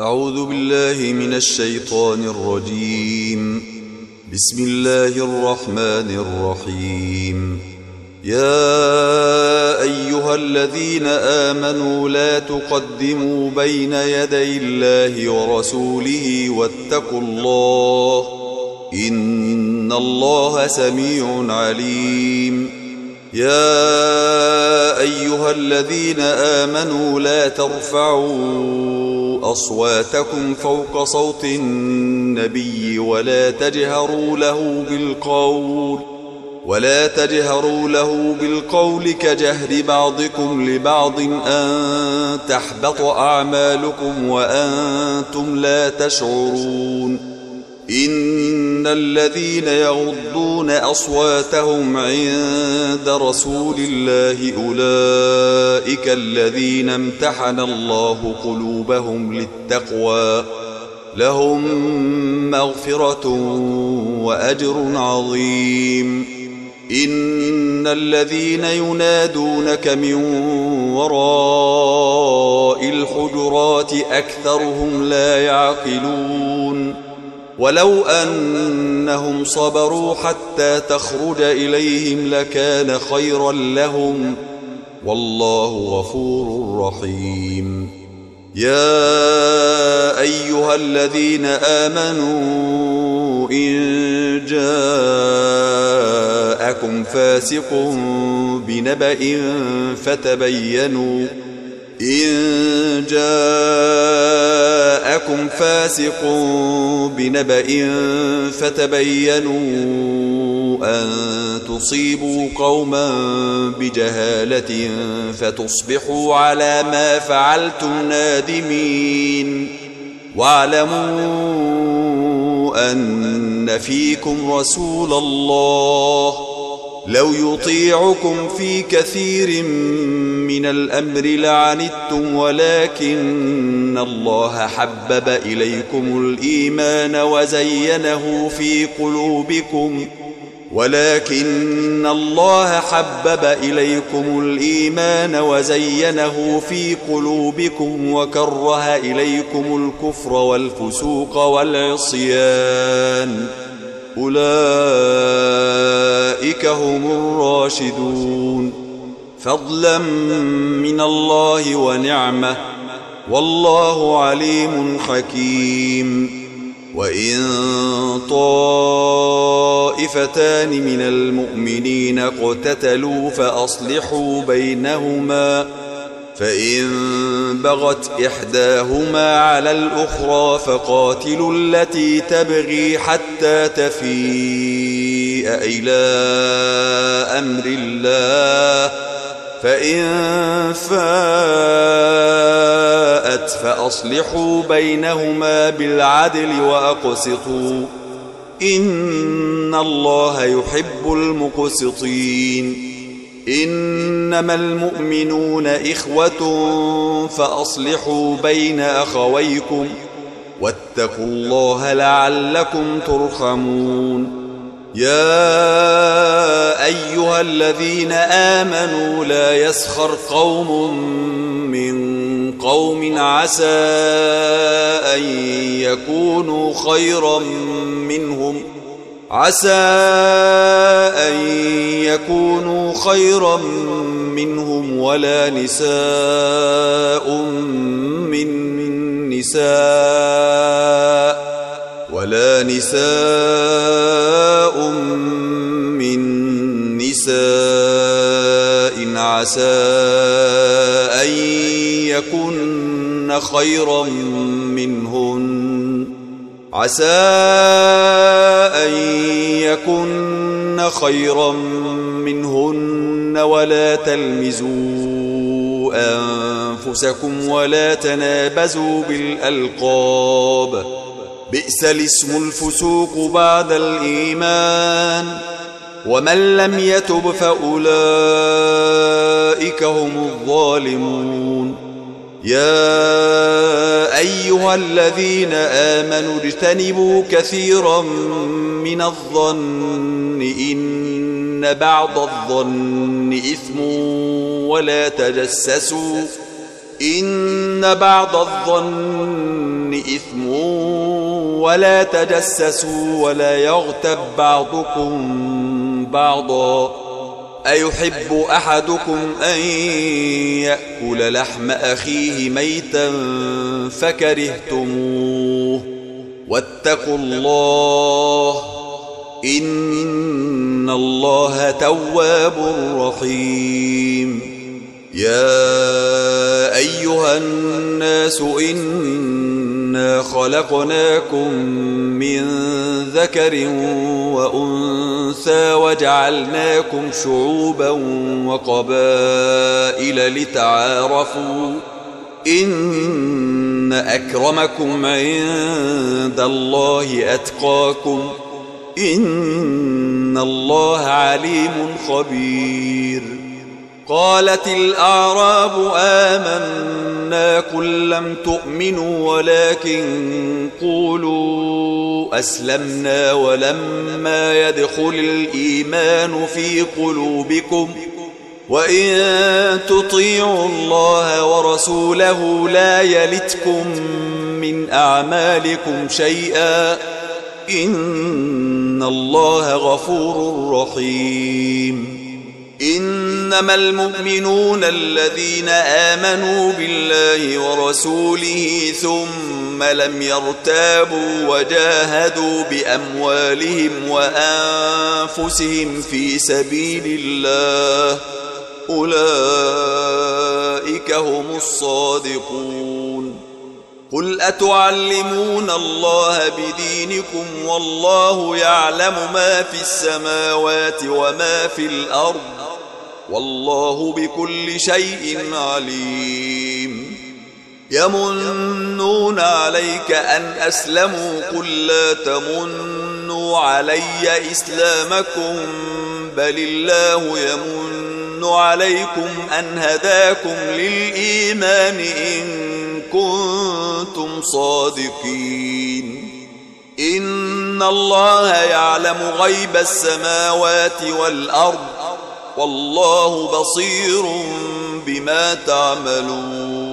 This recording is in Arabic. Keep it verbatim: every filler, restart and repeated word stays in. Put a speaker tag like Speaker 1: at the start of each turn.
Speaker 1: أعوذ بالله من الشيطان الرجيم. بسم الله الرحمن الرحيم. يا أيها الذين آمنوا لا تقدموا بين يدي الله ورسوله واتقوا الله إن الله سميع عليم. يا أيها الذين آمنوا لا ترفعوا أصواتكم فوق صوت النبي ولا تجهروا له بالقول ولا تجهروا له بالقول كجهر بعضكم لبعض أن تحبط أعمالكم وأنتم لا تشعرون. إن الذين يغضون أصواتهم عند رسول الله أولئك الذين امتحن الله قلوبهم للتقوى لهم مغفرة وأجر عظيم. إن الذين ينادونك من وراء الحجرات أكثرهم لا يعقلون. ولو أنهم صبروا حتى تخرج إليهم لكان خيرا لهم والله غفور رحيم. يا أيها الذين آمنوا إن جاءكم فاسق بنبأ فتبينوا إن جاءكم فاسق بنبأ فتبينوا أن تصيبوا قوما بجهالة فتصبحوا على ما فعلتم نادمين. واعلموا أن فيكم رسول الله لو يطيعكم في كثير من الأمر لعنتم ولكن الله حبب إليكم الإيمان وزينه في قلوبكم ولكن الله حبب إليكم الإيمان وزينه في قلوبكم وكره إليكم الكفر والفسوق والعصيان أولئك هم الراشدون فضلا من الله ونعمة والله عليم حكيم. وإن طائفتان من المؤمنين اقتتلوا فأصلحوا بينهما فإن بغت إحداهما على الأخرى فقاتلوا التي تبغي حتى تفيء إلى أمر الله فإن فاءت فأصلحوا بينهما بالعدل وأقسطوا إن الله يحب المقسطين. إنما المؤمنون إخوة فأصلحوا بين أخويكم واتقوا الله لعلكم ترحمون. يا أيها الذين آمنوا لا يسخر قوم من قوم عسى أن يكونوا خيرا منهم عسى أن يكونوا خيرا منهم ولا نساء من نساء ولا نساء من نساء عسى أن يكن خيرا منهن عسى أن يكن خيرا منهن ولا تلمزوا أنفسكم ولا تنابزوا بالألقاب بئس الاسم الفسوق بعد الإيمان ومن لم يتب فأولئك هم الظالمون. يا أيها الذين آمنوا اجتنبوا كثيرا من الظن إن بعض الظن إثم ولا تجسسوا إن بعض الظن إثم ولا تجسسوا ولا يغتب بعضكم بعضا أيحب أحدكم أن يأكل لحم أخيه ميتا فكرهتموه واتقوا الله إن الله تواب رحيم يا أيها الناس إنا خلقناكم من ذكر وأنثى وجعلناكم شعوبا وقبائل لتعارفوا إن أكرمكم عند الله أتقاكم إن الله عليم خبير قالت الأعراب آمنا قل لم تؤمنوا ولكن قولوا أسلمنا ولما يدخل الإيمان في قلوبكم وإن تطيعوا الله ورسوله لا يلتكم من أعمالكم شيئا إن الله غفور رحيم إنما المؤمنون الذين آمنوا بالله ورسوله ثم لم يرتابوا وجاهدوا بأموالهم وأنفسهم في سبيل الله أولئك هم الصادقون قل أتعلمون الله بدينكم والله يعلم ما في السماوات وما في الأرض والله بكل شيء عليم يمنون عليك أن أسلموا قل لا تمنوا علي إسلامكم بل الله يمن عليكم أن هداكم للإيمان إن كنتم صادقين إن الله يعلم غيب السماوات والأرض والله بصير بما تعملون